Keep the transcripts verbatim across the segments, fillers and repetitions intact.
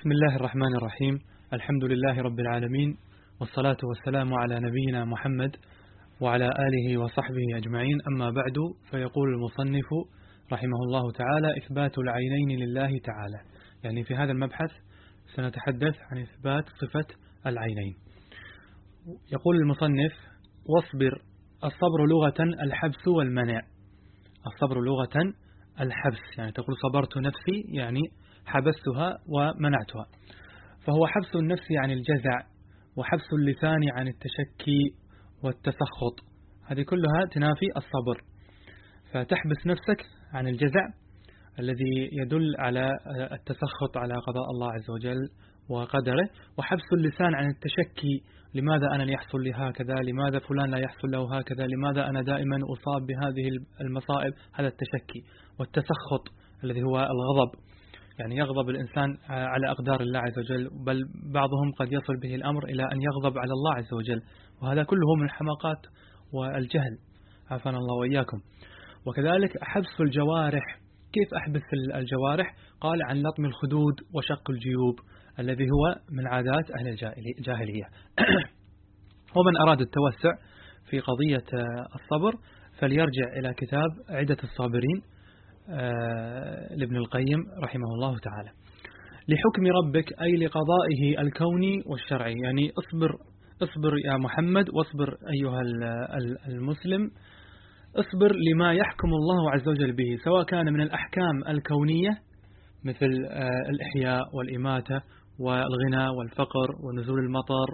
بسم الله الرحمن الرحيم. الحمد لله رب العالمين، والصلاة والسلام على نبينا محمد وعلى آله وصحبه أجمعين. أما بعد، فيقول المصنف رحمه الله تعالى: إثبات العينين لله تعالى. يعني في هذا المبحث سنتحدث عن إثبات صفة العينين. يقول المصنف: واصبر. الصبر لغة الحبس والمنع. الصبر لغة الحبس، يعني تقول صبرت نفسي، يعني حبستها ومنعتها. فهو حبس النفس عن الجزع، وحبس اللسان عن التشكي والتسخط. هذه كلها تنافي الصبر. فتحبس نفسك عن الجزع الذي يدل على التسخط على قضاء الله عز وجل وقدره، وحبس اللسان عن التشكي: لماذا أنا يحصل لي هكذا؟ لماذا فلان لا يحصل له هكذا؟ لماذا أنا دائما أصاب بهذه المصائب؟ هذا التشكي. والتسخط الذي هو الغضب، يعني يغضب الإنسان على أقدار الله عز وجل، بل بعضهم قد يصل به الأمر إلى أن يغضب على الله عز وجل، وهذا كله من الحماقات والجهل، عافانا الله وإياكم. وكذلك حبس الجوارح. كيف أحبس الجوارح؟ قال: عن لطم الخدود وشق الجيوب، الذي هو من عادات أهل الجاهلية. ومن أراد التوسع في قضية الصبر فليرجع إلى كتاب عدة الصابرين لابن القيم رحمه الله تعالى. لحكم ربك، أي لقضائه الكوني والشرعي. يعني اصبر اصبر يا محمد، واصبر أيها المسلم، اصبر لما يحكم الله عز وجل به، سواء كان من الأحكام الكونية مثل الإحياء والإماتة والغنى والفقر ونزول المطر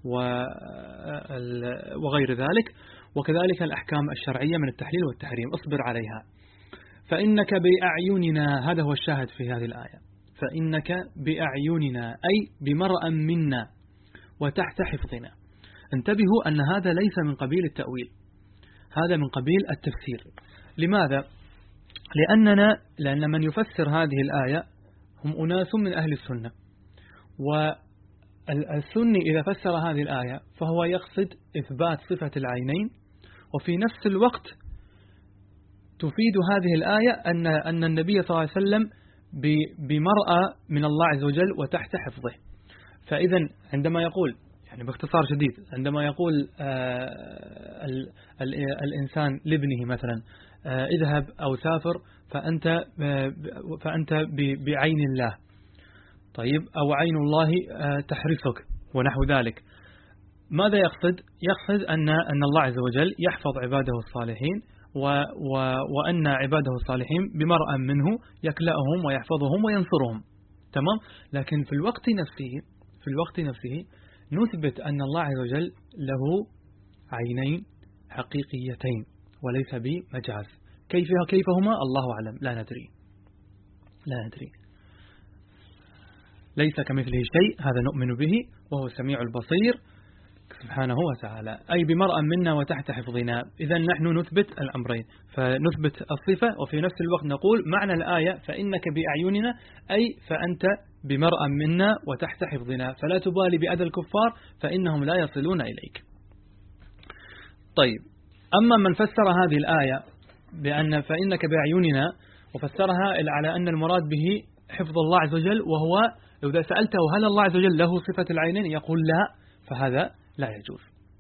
وغير ذلك، وكذلك الأحكام الشرعية من التحليل والتحريم. اصبر عليها. فإنك بأعيننا، هذا هو الشاهد في هذه الآية، فإنك بأعيننا أي بمرأ منا وتحت حفظنا. انتبهوا أن هذا ليس من قبيل التأويل، هذا من قبيل التفسير. لماذا؟ لأننا لأن من يفسر هذه الآية هم أناس من أهل السنة، والسني إذا فسر هذه الآية فهو يقصد إثبات صفة العينين، وفي نفس الوقت تفيد هذه الآية أن أن النبي صلى الله عليه وسلم بمرأة من الله عز وجل وتحت حفظه. فإذا عندما يقول، يعني باختصار شديد، عندما يقول آه ال ال الإنسان لابنه مثلا آه اذهب أو سافر فأنت آه فأنت بعين الله، طيب، أو عين الله آه تحرسك ونحو ذلك، ماذا يقصد؟ يقصد أن أن الله عز وجل يحفظ عباده الصالحين، و و وأن عباده الصالحين بمرأ منه يكلأهم ويحفظهم وينصرهم. تمام. لكن في الوقت نفسه في الوقت نفسه نثبت أن الله عز وجل له عينين حقيقيتين وليس بمجاز. كيف كيف هما؟ الله أعلم، لا ندري لا ندري ليس كمثله شيء، هذا نؤمن به، وهو السميع البصير سبحانه وتعالى. أي بمرأ منا وتحت حفظنا. إذا نحن نثبت الأمرين، فنثبت الصفة وفي نفس الوقت نقول معنى الآية فإنك بأعيننا، أي فأنت بمرأ منا وتحت حفظنا، فلا تبالي بأذى الكفار فإنهم لا يصلون إليك. طيب، أما من فسر هذه الآية بأن فإنك بأعيننا وفسرها على أن المراد به حفظ الله عز وجل، وهو لو إذا سألته هل الله عز وجل له صفة العينين يقول لا، فهذا لا يجوز.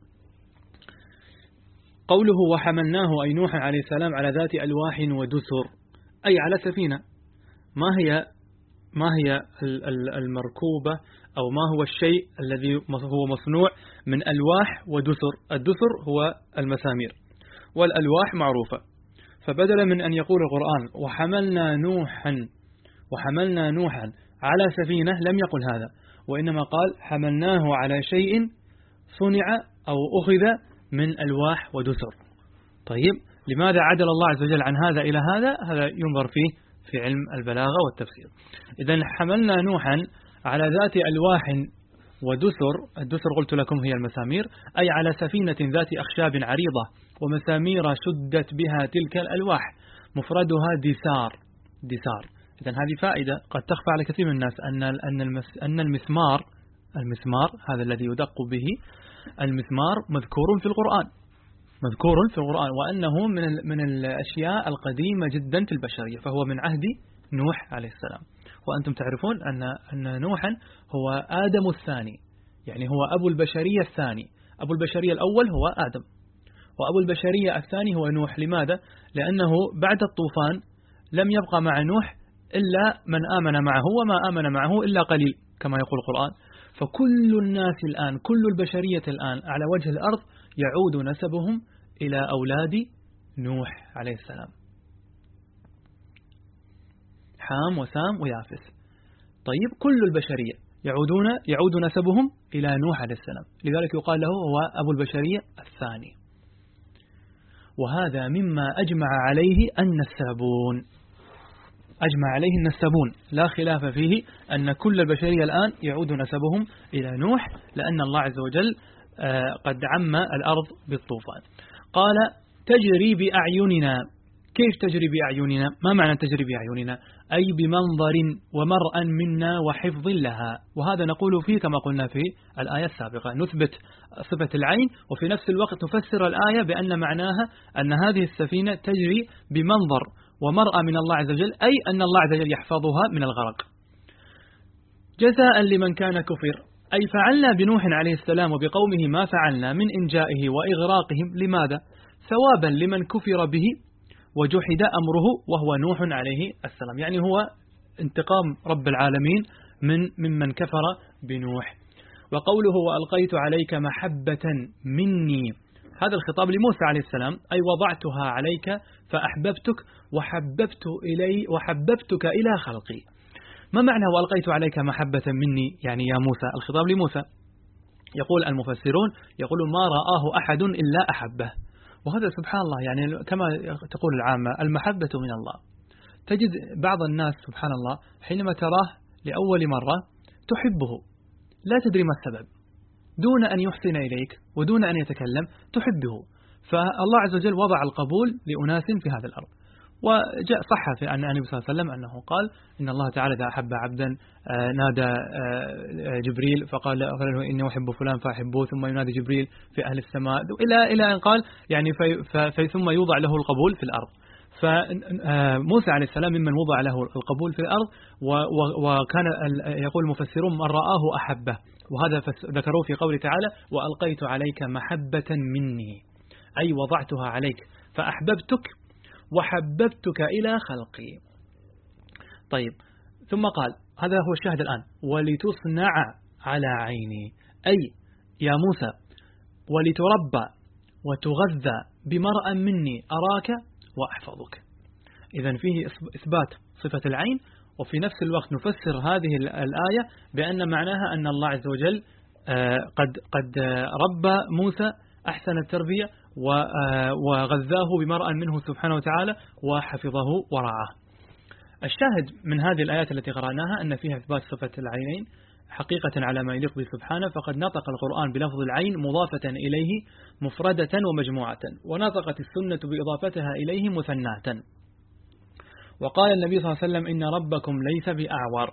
قوله وحملناه أي نوح عليه السلام على ذات ألواح ودسر، أي على سفينة. ما هي ما هي المركوبة أو ما هو الشيء الذي هو مصنوع من ألواح ودسر؟ الدسر هو المسامير، والألواح معروفة. فبدل من أن يقول القرآن وحملنا نوحا وحملنا نوحا على سفينة، لم يقل هذا، وإنما قال حملناه على شيء صنع أو أخذ من ألواح ودسر. طيب، لماذا عدل الله عز وجل عن هذا إلى هذا؟ هذا ينظر فيه في علم البلاغة والتفسير. إذن حملنا نوحا على ذات ألواح ودسر، الدسر قلت لكم هي المسامير، أي على سفينة ذات أخشاب عريضة ومسامير شدت بها تلك الألواح، مفردها دسار دسار. إذن هذه فائدة قد تخفى على كثير من الناس، أن أن المسمار المسمار هذا الذي يدق به، المسمار مذكور في القرآن مذكور في القرآن وأنه من من الأشياء القديمة جدا في البشرية، فهو من عهد نوح عليه السلام. وأنتم تعرفون أن أن نوحا هو آدم الثاني، يعني هو أبو البشرية الثاني. أبو البشرية الأول هو آدم، وأبو البشرية الثاني هو نوح. لماذا؟ لأنه بعد الطوفان لم يبقى مع نوح إلا من آمن معه، وما آمن معه إلا قليل كما يقول القرآن. فكل الناس الآن، كل البشرية الآن على وجه الأرض يعود نسبهم إلى أولاد نوح عليه السلام، حام وسام ويافث. طيب كل البشرية يعودون يعود نسبهم إلى نوح عليه السلام، لذلك يقال له هو أبو البشرية الثاني. وهذا مما أجمع عليه النسابون، أجمع عليه النسابون، لا خلاف فيه أن كل البشرية الآن يعود نسبهم إلى نوح، لأن الله عز وجل قد عم الأرض بالطوفان. قال تجري بأعيننا. كيف تجري بأعيننا؟ ما معنى تجري بأعيننا؟ أي بمنظر ومرأ منا وحفظ لها. وهذا نقول فيه كما قلنا في الآية السابقة، نثبت صفة العين وفي نفس الوقت نفسر الآية بأن معناها أن هذه السفينة تجري بمنظر ومرأة من الله عز وجل، أي أن الله عز وجل يحفظها من الغرق. جزاء لمن كان كفر، أي فعلنا بنوح عليه السلام وبقومه ما فعلنا من إنجائه وإغراقهم. لماذا؟ ثوابا لمن كفر به وجحد أمره وهو نوح عليه السلام، يعني هو انتقام رب العالمين من ممن كفر بنوح. وقوله وألقيت عليك محبة مني، هذا الخطاب لموسى عليه السلام، أي وضعتها عليك فأحببتك وحببت إلي وحببتك إلى خلقي. ما معنى وألقيت عليك محبة مني؟ يعني يا موسى، الخطاب لموسى. يقول المفسرون يقول ما رآه أحد إلا أحبه. وهذا سبحان الله، يعني كما تقول العامة المحبة من الله. تجد بعض الناس سبحان الله حينما تراه لأول مرة تحبه، لا تدري ما السبب، دون أن يحسن إليك ودون أن يتكلم تحبه. فالله عز وجل وضع القبول لأناس في هذا الأرض. وجاء صح في أن النبي صلى الله عليه وسلم أنه قال إن الله تعالى إذا أحب عبدا نادى جبريل فقال له إني أحب فلان فأحبه، ثم ينادي جبريل في أهل السماء إلى إلى أن قال يعني في في ثم يوضع له القبول في الأرض. فموسى عليه السلام ممن وضع له القبول في الأرض، وكان يقول المفسرون من رآه أحبه، وهذا ذكروه في قوله تعالى وألقيت عليك محبة مني، أي وضعتها عليك فأحببتك وحببتك إلى خلقي. طيب ثم قال هذا هو الشاهد الآن، ولتصنع على عيني، أي يا موسى ولتربى وتغذى بمرأ مني أراك وأحفظك. إذن فيه إثبات صفة العين، وفي نفس الوقت نفسر هذه الآية بأن معناها أن الله عز وجل قد قد ربى موسى أحسن التربية وغذاه بمرأ منه سبحانه وتعالى وحفظه ورعاه. الشاهد من هذه الآيات التي قرأناها أن فيها إثبات صفة العينين حقيقة على ما يليق به سبحانه، فقد نطق القرآن بلفظ العين مضافة إليه مفردة ومجموعة، ونطقت السنة بإضافتها إليه مثناة. وقال النبي صلى الله عليه وسلم إن ربكم ليس بأعور.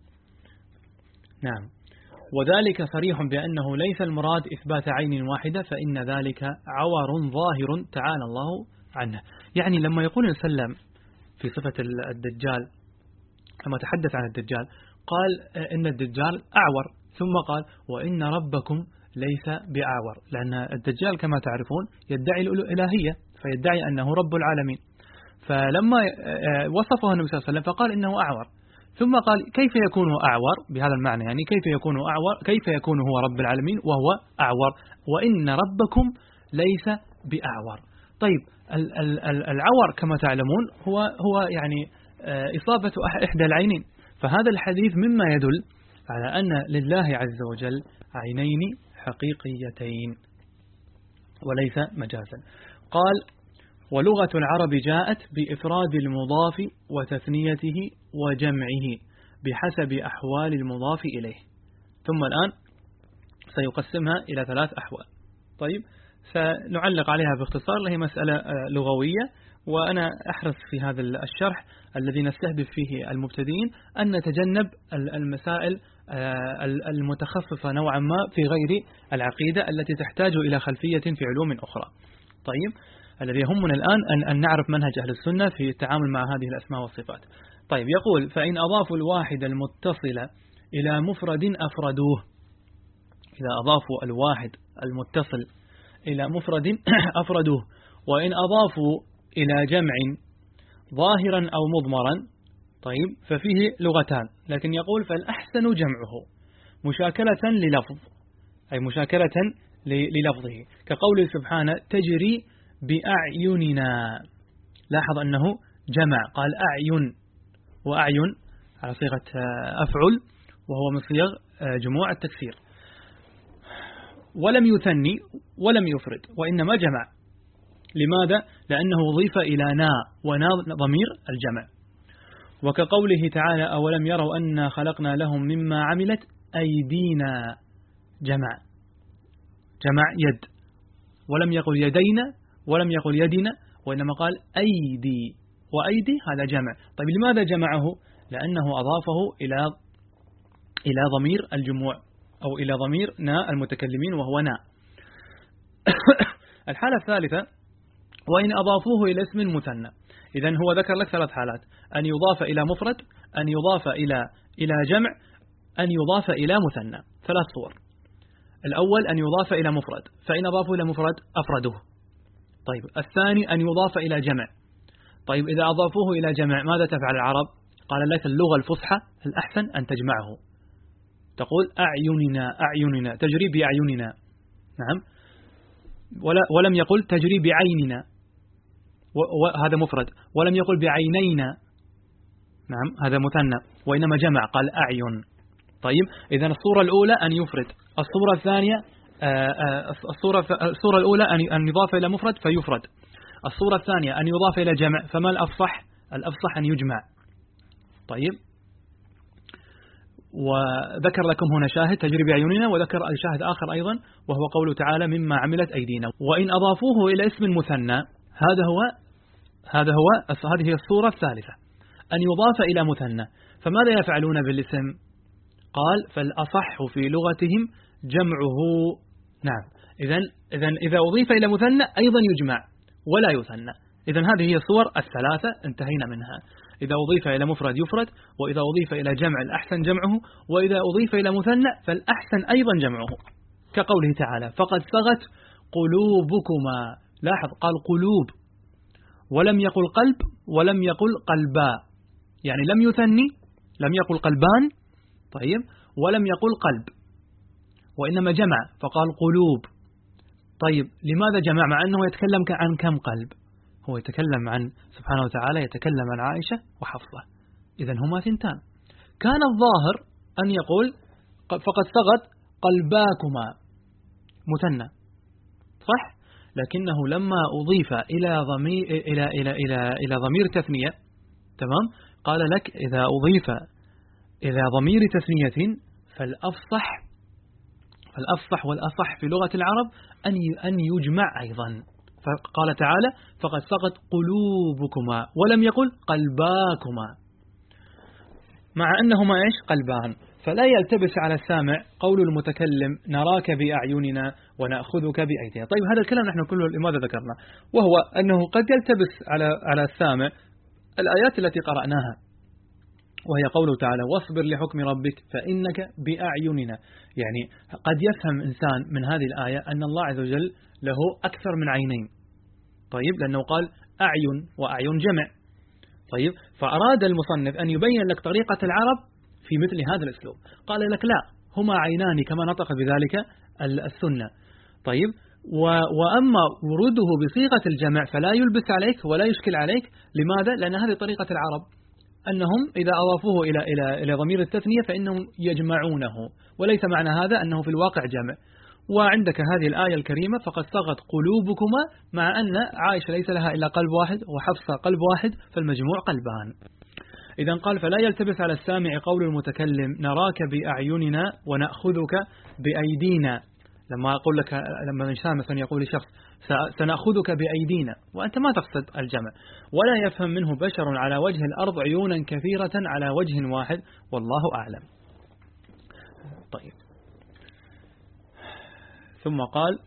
نعم، وذلك صريح بأنه ليس المراد إثبات عين واحدة، فإن ذلك عور ظاهر تعالى الله عنه. يعني لما يقول وسلم في صفة الدجال، لما تحدث عن الدجال قال إن الدجال أعور، ثم قال وإن ربكم ليس بأعور، لأن الدجال كما تعرفون يدعي الإلهية، فيدعي أنه رب العالمين. فلما وصفه النبي صلى الله عليه وسلم فقال إنه أعور، ثم قال كيف يكون أعور بهذا المعنى، يعني كيف يكون أعور، كيف يكون هو رب العالمين وهو أعور، وإن ربكم ليس بأعور. طيب العور كما تعلمون هو هو يعني إصابة إحدى العينين، فهذا الحديث مما يدل على أن لله عز وجل عينين حقيقيتين وليس مجازا. قال ولغة العرب جاءت بإفراد المضاف وتثنيته وجمعه بحسب أحوال المضاف إليه، ثم الآن سيقسمها إلى ثلاث أحوال. طيب سنعلق عليها باختصار، لهي مسألة لغوية، وأنا أحرص في هذا الشرح الذي نستهدف فيه المبتدئين أن نتجنب المسائل المتخصصة نوعا ما في غير العقيدة التي تحتاج إلى خلفية في علوم أخرى. طيب الذي يهمنا الآن أن, أن نعرف منهج أهل السنة في التعامل مع هذه الأسماء والصفات. طيب يقول فإن أضافوا الواحد المتصل إلى مفرد أفردوه. إذا أضافوا الواحد المتصل إلى مفرد أفردوه، وإن أضافوا إلى جمع ظاهرا أو مضمرا طيب ففيه لغتان، لكن يقول فالأحسن جمعه مشاكلة للفظ، أي مشاكلة للفظه، كقوله سبحانه تجري بأعيننا. لاحظ أنه جمع، قال أعين، وأعين على صيغة أفعل وهو من صيغ جموع التكسير، ولم يثني ولم يفرد وإنما جمع. لماذا؟ لأنه أضيف إلى نا، ونا ضمير الجمع. وكقوله تعالى أولم يروا أنا خلقنا لهم مما عملت أيدينا، جمع جمع يد، ولم يقل يدينا ولم يقل يدنا، وإنما قال أيدي، وأيدي هذا جمع. طيب لماذا جمعه؟ لأنه أضافه إلى إلى ضمير الجموع أو إلى ضمير نا المتكلمين وهو نا. الحالة الثالثة وإن أضافوه إلى اسم مثنى. إذن هو ذكر لك ثلاث حالات: أن يضاف إلى مفرد، أن يضاف إلى إلى جمع، أن يضاف إلى مثنى. ثلاث صور. الأول أن يضاف إلى مفرد، فإن أضافوا إلى مفرد أفرده. طيب الثاني أن يضاف إلى جمع. طيب إذا أضافوه إلى جمع ماذا تفعل العرب؟ قال لك اللغة الفصحى الأحسن أن تجمعه، تقول أعيننا أعيننا، تجري بأعيننا، نعم، ولا ولم يقل تجري بعيننا، وهذا مفرد، ولم يقل بعينينا، نعم هذا مثنى، وإنما جمع قال أعين. طيب إذن الصورة الأولى أن يفرد، الصورة الثانية الصورة الصورة الأولى أن يضاف إلى مفرد فيفرد، الصورة الثانية أن يضاف إلى جمع، فما الأفصح؟ الأفصح أن يجمع. طيب وذكر لكم هنا شاهد تجري بعيوننا، وذكر شاهد آخر أيضا وهو قوله تعالى مما عملت أيدينا. وإن أضافوه إلى اسم مثنى، هذا هو هذا هو هذه هي الصورة الثالثة، أن يضاف إلى مثنى. فماذا يفعلون بالاسم؟ قال فالأصح في لغتهم جمعه. نعم، إذن إذن إذا أضيف إلى مثنى أيضا يجمع ولا يثنى. إذن هذه هي الصور الثلاثة انتهينا منها. إذا أضيف إلى مفرد يفرد، وإذا أضيف إلى جمع الأحسن جمعه، وإذا أضيف إلى مثنى فالأحسن أيضا جمعه، كقوله تعالى فقد صغت قلوبكما. لاحظ قال قلوب ولم يقل قلب ولم يقل قلبا، يعني لم يثني، لم يقل قلبان طيب ولم يقل قلب، وإنما جمع فقال قلوب. طيب لماذا جمع مع أنه يتكلم عن كم قلب؟ هو يتكلم عن سبحانه وتعالى، يتكلم عن عائشة وحفصة، إذن هما ثنتان. كان الظاهر أن يقول فقد صغت قلباكما مثنى، صح؟ لكنه لما أضيف إلى ضمير إلى إلى إلى إلى ضمير تثنية، تمام، قال لك إذا أضيف إلى ضمير تثنية فالأفصح فالأفصح والأصح في لغة العرب أن أن يجمع أيضا. فقال تعالى فقد صغت قلوبكما ولم يقل قلباكما، مع أنهما إيش؟ قلبان. فلا يلتبس على السامع قول المتكلم نراك بأعيننا ونأخذك بأيدينا. طيب هذا الكلام نحن كله لماذا ذكرنا؟ وهو أنه قد يلتبس على على السامع الآيات التي قرأناها، وهي قوله تعالى واصبر لحكم ربك فإنك بأعيننا. يعني قد يفهم إنسان من هذه الآية أن الله عز وجل له أكثر من عينين، طيب لأنه قال أعين وأعين جمع. طيب فأراد المصنف أن يبين لك طريقة العرب في مثل هذا الأسلوب، قال لك لا، هما عينان كما نطق بذلك السنة. طيب وأما وروده بصيغة الجمع فلا يلبس عليك ولا يشكل عليك. لماذا؟ لأن هذه طريقة العرب، أنهم إذا أضافوه إلى إلى إلى ضمير التثنية فإنهم يجمعونه، وليس معنى هذا أنه في الواقع جمع. وعندك هذه الآية الكريمة فقد صغت قلوبكما، مع أن عائشة ليس لها إلا قلب واحد وحفصة قلب واحد، فالمجموع قلبان. إذا قال فلا يلتبس على السامع قول المتكلم نراك بأعيننا ونأخذك بأيدينا. لما أقول لك لما الإنسان مثلا يقول لشخص سنأخذك بأيدينا وأنت ما تقصد الجمع، ولا يفهم منه بشر على وجه الأرض عيونا كثيرة على وجه واحد، والله أعلم. طيب ثم قال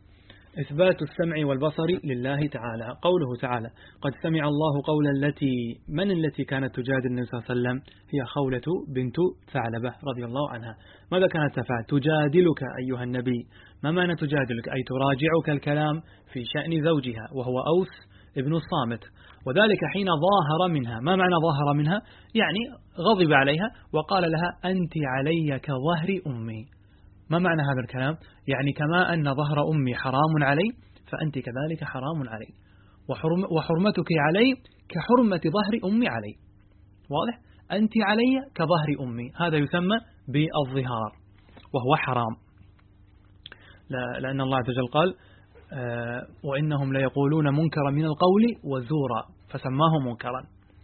إثبات السمع والبصر لله تعالى. قوله تعالى قد سمع الله قول التي، من التي كانت تجادل النبي صلى الله عليه وسلم؟ هي خولة بنت ثعلبة رضي الله عنها. ماذا كانت تفعل؟ تجادلك أيها النبي. ما معنى تجادلك؟ أي تراجعك الكلام في شأن زوجها وهو أوس ابن الصامت، وذلك حين ظاهر منها. ما معنى ظاهر منها؟ يعني غضب عليها وقال لها أنت علي كظهر أمي. ما معنى هذا الكلام؟ يعني كما أن ظهر أمي حرام علي فأنت كذلك حرام علي، وحرم وحرمتك علي كحرمة ظهر أمي علي. واضح؟ أنت علي كظهر أمي، هذا يسمى بالظهار وهو حرام، لأن الله عز وجل قال آه وإنهم ليقولون منكرا من القول وزورا، فسماه منكرا.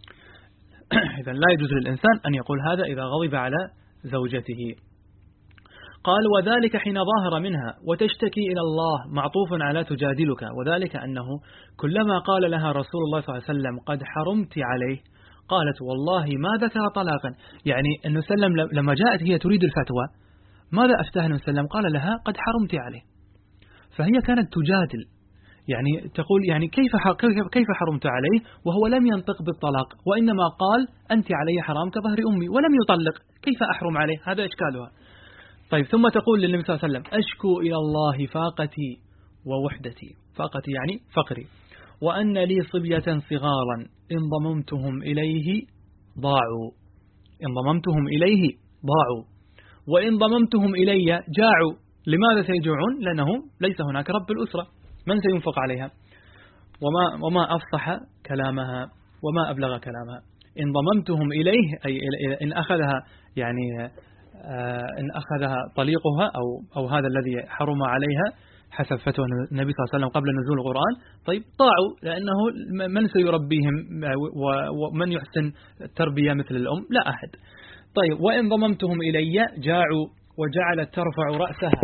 إذن لا يجوز للإنسان أن يقول هذا إذا غضب على زوجته. قال وذلك حين ظاهر منها وتشتكي إلى الله، معطوف على تجادلك، وذلك أنه كلما قال لها رسول الله صلى الله عليه وسلم قد حرمت عليه قالت والله ما ذكر طلاقا. يعني أنه سلم لما جاءت هي تريد الفتوى ماذا أفتاه النبي صلى الله عليه وسلم؟ قال لها قد حرمت عليه، فهي كانت تجادل، يعني تقول يعني كيف كيف حرمت عليه وهو لم ينطق بالطلاق، وإنما قال أنت علي حرام كظهر أمي ولم يطلق، كيف أحرم عليه؟ هذا إشكالها. طيب ثم تقول للنبي صلى الله عليه وسلم أشكو إلى الله فاقتي ووحدتي، فاقتي يعني فقري، وأن لي صبية صغارا إن ضممتهم إليه ضاعوا، إن ضممتهم إليه ضاعوا، وإن ضممتهم إلي جاعوا. لماذا سيجوعون؟ لأنه ليس هناك رب الأسرة، من سينفق عليها؟ وما, وما أفصح كلامها وما أبلغ كلامها. إن ضممتهم إليه أي إن أخذها، يعني إن أخذها طليقها أو, أو هذا الذي حرم عليها حسب فتوى النبي صلى الله عليه وسلم قبل نزول القرآن. طيب ضاعوا، لأنه من سيربيهم ومن يحسن التربية مثل الأم؟ لا أحد. طيب وإن ضممتهم إلي جاعوا، وجعلت ترفع رأسها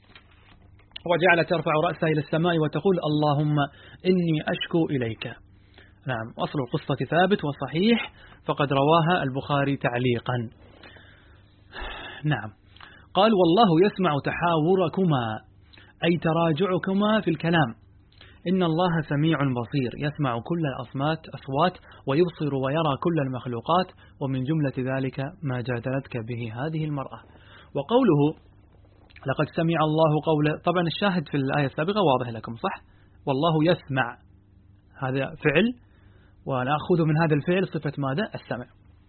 وجعلت ترفع رأسها إلى السماء وتقول اللهم إني أشكو إليك. نعم، أصل القصة ثابت وصحيح، فقد رواها البخاري تعليقا. نعم. قال والله يسمع تحاوركما أي تراجعكما في الكلام، إن الله سميع بصير يسمع كل الأصوات أصوات ويبصر ويرى كل المخلوقات، ومن جملة ذلك ما جادلتك به هذه المرأة. وقوله لقد سمع الله قول، طبعا الشاهد في الآية السابقة واضح لكم صح؟ والله يسمع، هذا فعل ونأخذ من هذا الفعل صفة ماذا؟ السمع.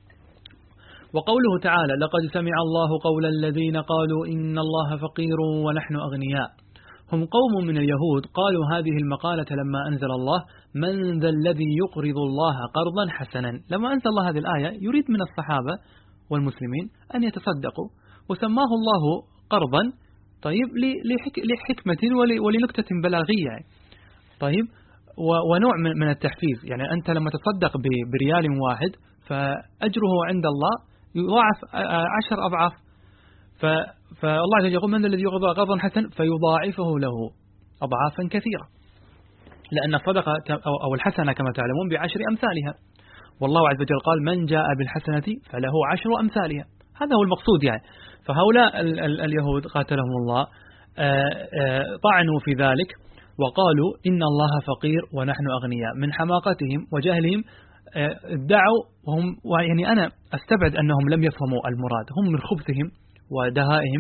وقوله تعالى لقد سمع الله قول الذين قالوا إن الله فقير ونحن أغنياء، هم قوم من اليهود قالوا هذه المقالة لما أنزل الله من ذا الذي يقرض الله قرضا حسنا. لما أنزل الله هذه الآية يريد من الصحابة والمسلمين أن يتصدقوا، وسماه الله قرضا طيب لحكمة ولنكتة بلاغية. طيب ونوع من التحفيز، يعني أنت لما تصدق بريال واحد فأجره عند الله يضاعف عشر أضعاف، فالله عز وجل يقول من الذي يقرض قرضا حسنا فيضاعفه له أضعافا كثيرة، لأن الصدقة أو الحسنة كما تعلمون بعشر أمثالها، والله عز وجل قال من جاء بالحسنة فله عشر أمثالها. هذا هو المقصود يعني. فهؤلاء اليهود قاتلهم الله طعنوا في ذلك وقالوا إن الله فقير ونحن أغنياء، من حماقتهم وجهلهم ادعوا وهم، يعني أنا أستبعد أنهم لم يفهموا المراد، هم من خبثهم ودهائهم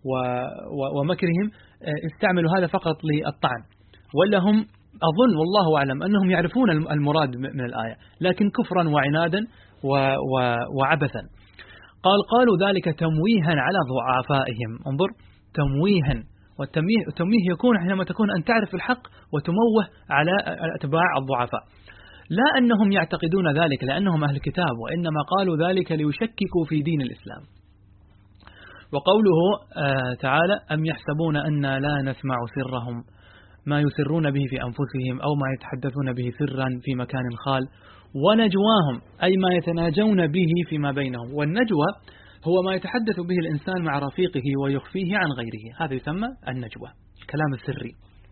ومكرهم استعملوا هذا فقط للطعن، ولا هم أظن والله أعلم أنهم يعرفون المراد من الآية، لكن كفرا وعنادا وعبثا. قال قالوا ذلك تمويها على ضعفائهم. انظر، تمويها، والتمويه يكون حينما تكون أن تعرف الحق وتموه على أتباع الضعفاء، لا أنهم يعتقدون ذلك لأنهم أهل الكتاب، وإنما قالوا ذلك ليشككوا في دين الإسلام. وقوله آه تعالى أم يحسبون أن لا نسمع سرهم، ما يسرون به في أنفسهم أو ما يتحدثون به سرا في مكان خال، ونجواهم أي ما يتناجون به فيما بينهم. والنجوى هو ما يتحدث به الإنسان مع رفيقه ويخفيه عن غيره، هذا يسمى النجوى، الكلام السري.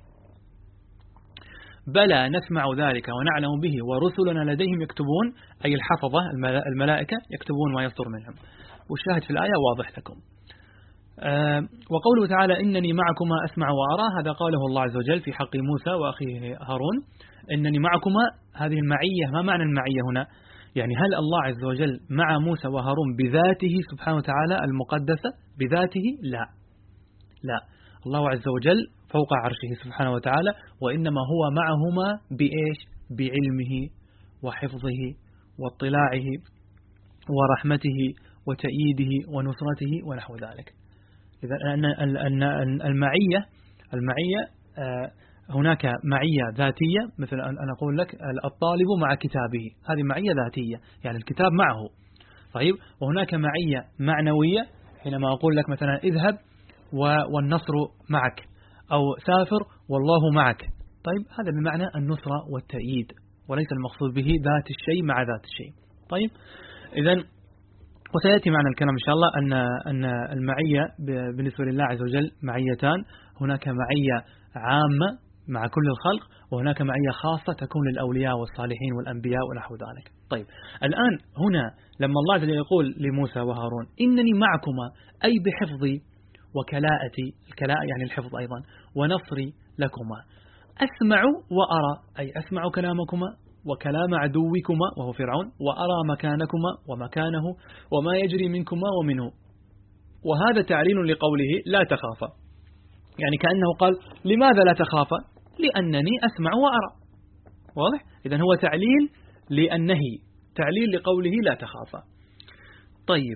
بلى نسمع ذلك ونعلم به ورسلنا لديهم يكتبون، أي الحفظة الملائكة يكتبون ويصدر منهم. والشاهد في الآية واضح لكم. أه وقوله تعالى إنني معكما أسمع وأرى، هذا قاله الله عز وجل في حق موسى وأخيه هارون. إنني معكما، هذه المعية، ما معنى المعية هنا؟ يعني هل الله عز وجل مع موسى وهارون بذاته سبحانه وتعالى المقدسة بذاته؟ لا لا، الله عز وجل فوق عرشه سبحانه وتعالى، وإنما هو معهما بإيش؟ بعلمه وحفظه واطلاعه ورحمته وتأييده ونصرته ونحو ذلك. إذا أن المعية المعية هناك معية ذاتية، مثل أن أقول لك الطالب مع كتابه، هذه معية ذاتية، يعني الكتاب معه. طيب، وهناك معية معنوية، حينما أقول لك مثلا اذهب والنصر معك، أو سافر والله معك. طيب، هذا بمعنى النصرة والتأييد، وليس المقصود به ذات الشيء مع ذات الشيء. طيب، إذن وسيأتي معنا الكلام إن شاء الله أن أن المعية بالنسبة لله عز وجل معيتان، هناك معية عامة مع كل الخلق، وهناك معية خاصة تكون للأولياء والصالحين والأنبياء ونحو ذلك. طيب، الآن هنا لما الله عز وجل يقول لموسى وهارون إنني معكما، أي بحفظي وكلاءتي، الكلاء يعني الحفظ أيضا، ونصري لكما، أسمع وأرى، أي أسمع كلامكما وكلام عدوكما وهو فرعون، وأرى مكانكما ومكانه وما يجري منكما ومنه. وهذا تعليل لقوله لا تخافا، يعني كأنه قال لماذا لا تخافا؟ لأنني أسمع وأرى. واضح؟ إذن هو تعليل لأنهي، تعليل لقوله لا تخافا. طيب،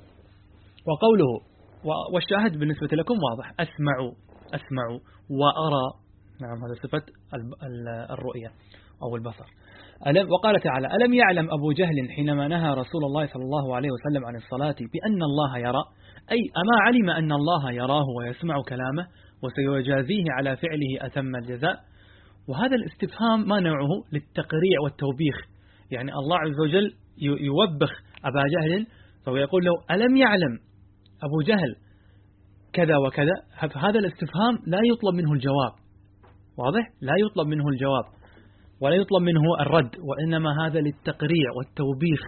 وقوله والشاهد بالنسبة لكم واضح، أسمع أسمع وأرى، نعم هذا صفة الرؤية أو البصر. ألم وقال تعالى ألم يعلم أبو جهل حينما نهى رسول الله صلى الله عليه وسلم عن الصلاة بأن الله يرى، أي أما علم أن الله يراه ويسمع كلامه وسيجازيه على فعله أتم الجزاء. وهذا الاستفهام ما نوعه؟ للتقريع والتوبيخ، يعني الله عز وجل يوبخ أبا جهل، فهو يقول له ألم يعلم أبو جهل كذا وكذا. هذا الاستفهام لا يطلب منه الجواب، واضح؟ لا يطلب منه الجواب ولا يطلب منه الرد، وإنما هذا للتقريع والتوبيخ.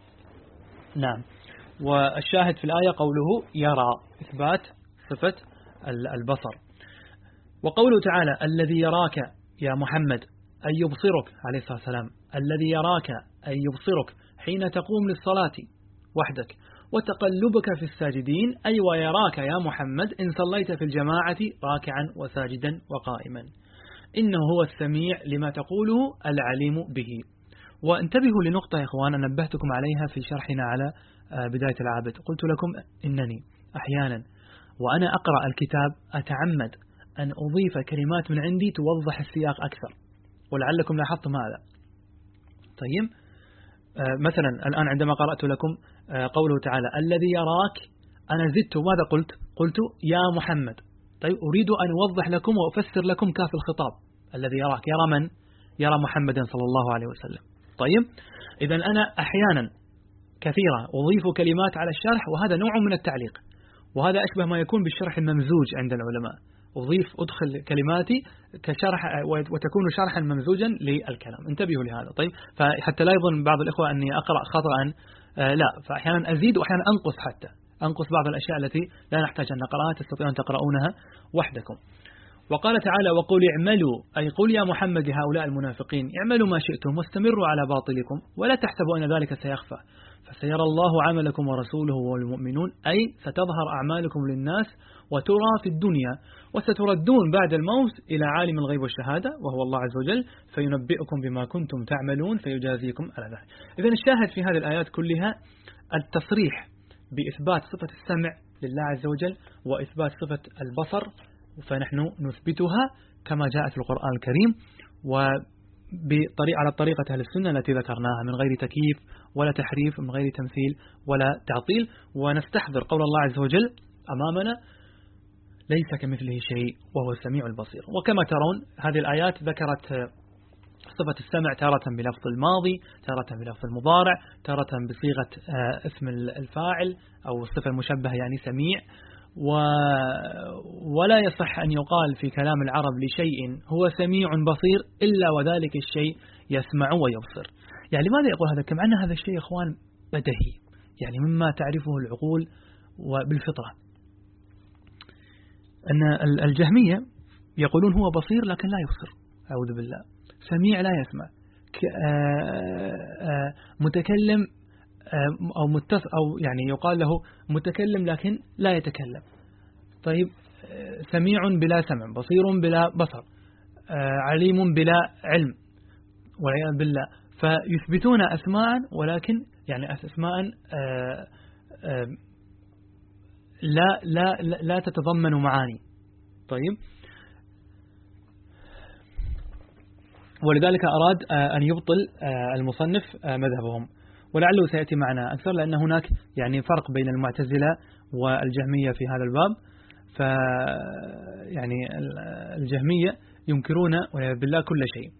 نعم. والشاهد في الآية قوله يرى، إثبات صفة البصر. وقوله تعالى الذي يراك يا محمد، أي يبصرك عليه الصلاة والسلام، الذي يراك أي يبصرك حين تقوم للصلاة وحدك وتقلبك في الساجدين، أي ويراك يا محمد إن صليت في الجماعة راكعا وساجدا وقائما، إنه هو السميع لما تقوله العليم به. وانتبهوا لنقطة يا إخوان نبهتكم عليها في شرحنا على بداية العابد، قلت لكم إنني أحيانا وأنا أقرأ الكتاب أتعمد أن أضيف كلمات من عندي توضح السياق أكثر، ولعلكم لاحظتم هذا. طيب، مثلا الآن عندما قرأت لكم قوله تعالى الذي يراك، أنا زدت ماذا قلت؟ قلت يا محمد. طيب، أريد أن أوضح لكم وأفسر لكم كاف الخطاب، الذي يراك يرى من؟ يرى محمدا صلى الله عليه وسلم. طيب، إذن أنا أحيانا كثيرا أضيف كلمات على الشرح، وهذا نوع من التعليق، وهذا أشبه ما يكون بالشرح الممزوج عند العلماء، أضيف أدخل كلماتي كشرح وتكون شرحا ممزوجا للكلام. انتبهوا لهذا. طيب، فحتى لا يظن بعض الإخوة أني أقرأ خطأ، آه لا، فأحيانا أزيد وأحيانا أنقص، حتى أنقص بعض الأشياء التي لا نحتاج أن نقرأها، تستطيعون أن تقرؤونها وحدكم. وقال تعالى وقل اعملوا، أي قل يا محمد لهؤلاء المنافقين اعملوا ما شئتم واستمروا على باطلكم ولا تحسبوا أن ذلك سيخفى فسيرى الله عملكم ورسوله والمؤمنون، أي ستظهر أعمالكم للناس وترى في الدنيا وستردون بعد الموت إلى عالم الغيب والشهادة وهو الله عز وجل فينبئكم بما كنتم تعملون فيجازيكم على ذلك. إذن الشاهد في هذه الآيات كلها التصريح بإثبات صفة السمع لله عز وجل وإثبات صفة البصر، فنحن نثبتها كما جاءت في القرآن الكريم وبطريقة على طريقة أهل السنة التي ذكرناها، من غير تكييف ولا تحريف، من غير تمثيل ولا تعطيل، ونستحضر قول الله عز وجل أمامنا ليس كمثله شيء وهو السميع البصير. وكما ترون هذه الآيات ذكرت صفة السمع تارة بلفظ الماضي، تارة بلفظ المضارع، تارة بصيغة اسم الفاعل أو الصفة المشبهة يعني سميع. و... ولا يصح أن يقال في كلام العرب لشيء هو سميع بصير إلا وذلك الشيء يسمع ويبصر. يعني لماذا يقول هذا؟ كم أن هذا الشيء إخوان بدهي، يعني مما تعرفه العقول وبالفطرة. أن الجهمية يقولون هو بصير لكن لا يبصر، أعوذ بالله، سميع لا يسمع، متكلم أو متص أو يعني يقال له متكلم لكن لا يتكلم. طيب سميع بلا سمع، بصير بلا بصر، عليم بلا علم والعياذ بالله. فيثبتون أسماء ولكن يعني أسماء لا لا لا تتضمن معاني. طيب ولذلك أراد أن يبطل المصنف مذهبهم، ولعله سيأتي معنا أكثر، لأن هناك يعني فرق بين المعتزلة والجهمية في هذا الباب. ف يعني الجهمية ينكرون والعياذ بالله كل شيء.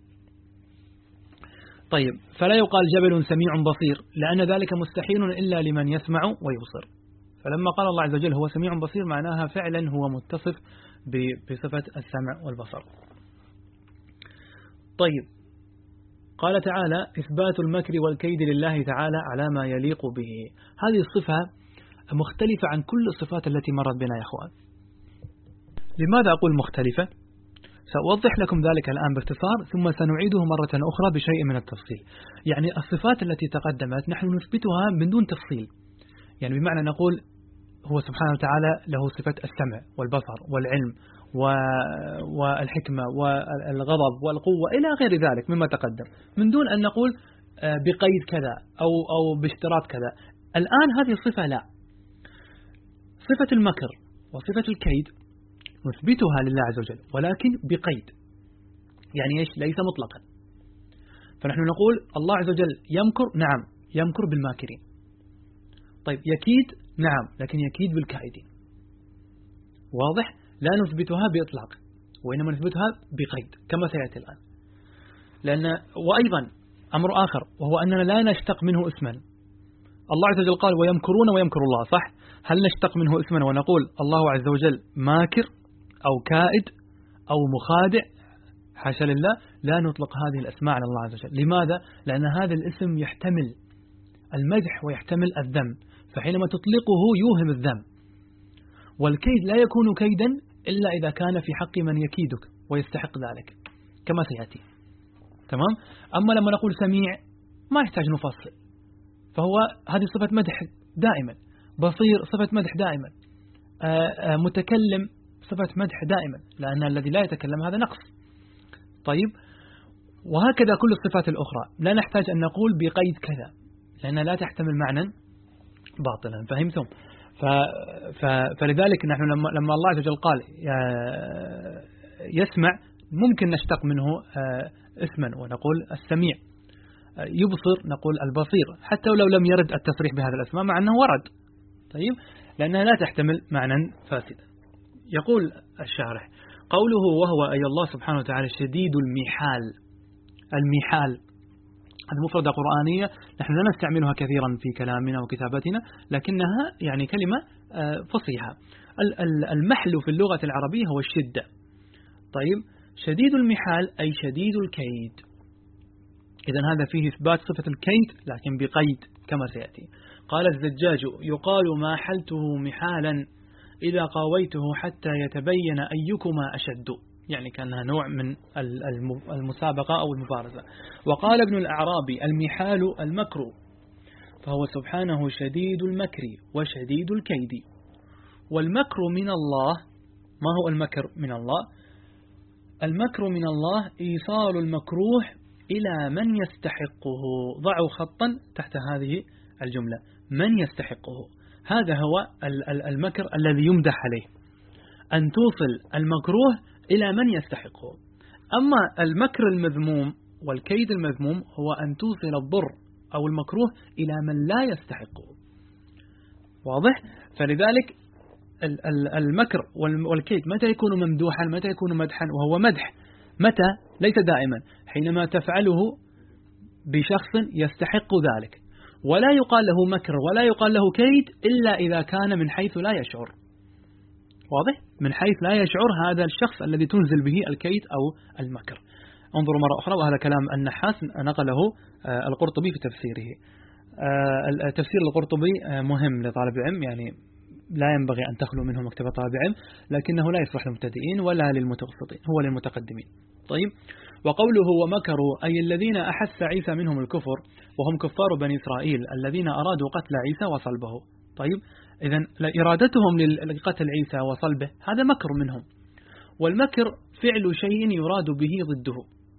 طيب فلا يقال جبل سميع بصير، لأن ذلك مستحيل إلا لمن يسمع ويبصر. فلما قال الله عز وجل هو سميع بصير معناها فعلا هو متصف بصفة السمع والبصر. طيب قال تعالى إثبات المكر والكيد لله تعالى على ما يليق به. هذه الصفة مختلفة عن كل الصفات التي مرت بنا يا أخوان. لماذا أقول مختلفة؟ سأوضح لكم ذلك الآن باختصار، ثم سنعيده مرة أخرى بشيء من التفصيل. يعني الصفات التي تقدمت نحن نثبتها من دون تفصيل، يعني بمعنى نقول هو سبحانه وتعالى له صفة السمع والبصر والعلم والحكمة والغضب والقوة إلى غير ذلك مما تقدم، من دون أن نقول بقيد كذا أو أو باشتراط كذا. الآن هذه الصفة لا، صفة المكر وصفة الكيد نثبتها لله عز وجل ولكن بقيد، يعني إيش؟ ليس مطلقا. فنحن نقول الله عز وجل يمكر، نعم يمكر بالماكرين. طيب يكيد، نعم لكن يكيد بالكائدين. واضح؟ لا نثبتها بإطلاق وإنما نثبتها بقيد كما سيأتي الآن. لأن وأيضا أمر آخر وهو أننا لا نشتق منه اسما. الله عز وجل قال ويمكرون ويمكر الله، صح؟ هل نشتق منه اسما ونقول الله عز وجل ماكر أو كائد أو مخادع؟ حاشا لله، لا نطلق هذه الأسماء على الله عز وجل. لماذا؟ لأن هذا الاسم يحتمل المدح ويحتمل الذم، فحينما تطلقه يوهم الذم. والكيد لا يكون كيدا إلا إذا كان في حق من يكيدك ويستحق ذلك كما سيأتي. تمام؟ أما لما نقول سميع ما يحتاج نفصل، فهو هذه صفة مدح دائما، بصير صفة مدح دائما، آآ آآ متكلم صفة مدح دائما، لأن الذي لا يتكلم هذا نقص. طيب وهكذا كل الصفات الأخرى لا نحتاج أن نقول بقيد كذا، لأنها لا تحتمل معنى باطلا. فهمتم؟ ف... ف... فلذلك نحن لما, لما الله عز وجل قال يسمع ممكن نشتق منه اسما ونقول السميع، يبصر نقول البصير، حتى ولو لم يرد التصريح بهذا الأسماء مع أنه ورد. طيب لأنها لا تحتمل معنى فاسدا. يقول الشارح قوله وهو أي الله سبحانه وتعالى شديد المحال. المحال هذه مفردة قرآنية نحن لا نستعملها كثيرا في كلامنا وكتابتنا، لكنها يعني كلمة فصيحة. المحل في اللغة العربية هو الشدة. طيب شديد المحال أي شديد الكيد. إذن هذا فيه إثبات صفة الكيد لكن بقيد كما سيأتي. قال الزجاج يقال ما حلته محالا إذا قاويته حتى يتبين أيكما أشد، يعني كانها نوع من المسابقة أو المبارزة. وقال ابن الأعرابي المحال المكر، فهو سبحانه شديد المكر وشديد الكيد. والمكر من الله، ما هو المكر من الله؟ المكر من الله إيصال المكروه إلى من يستحقه. ضعوا خطا تحت هذه الجملة، من يستحقه، هذا هو المكر الذي يمدح عليه، أن توصل المكروه إلى من يستحقه. أما المكر المذموم والكيد المذموم هو أن توصل الضر أو المكروه إلى من لا يستحقه. واضح؟ فلذلك المكر والكيد متى يكون ممدوحا، متى يكون مدحا؟ وهو مدح متى؟ ليس دائما، حينما تفعله بشخص يستحق ذلك، ولا يقال له مكر ولا يقال له كيد إلا إذا كان من حيث لا يشعر. واضح؟ من حيث لا يشعر هذا الشخص الذي تنزل به الكيد أو المكر. انظروا مرة أخرى، وهذا كلام النحاس نقله القرطبي في تفسيره. تفسير القرطبي مهم لطالب العلم، يعني لا ينبغي أن تخلو منه مكتبة طالب علم، لكنه لا يصلح للمبتدئين ولا للمتوسطين، هو للمتقدمين. طيب، وقوله ومكروا أي الذين أحس عيسى منهم الكفر وهم كفار بني إسرائيل الذين أرادوا قتل عيسى وصلبه. طيب، إذن إرادتهم لقتل عيسى وصلبه هذا مكر منهم، والمكر فعل شيء يراد به ضده.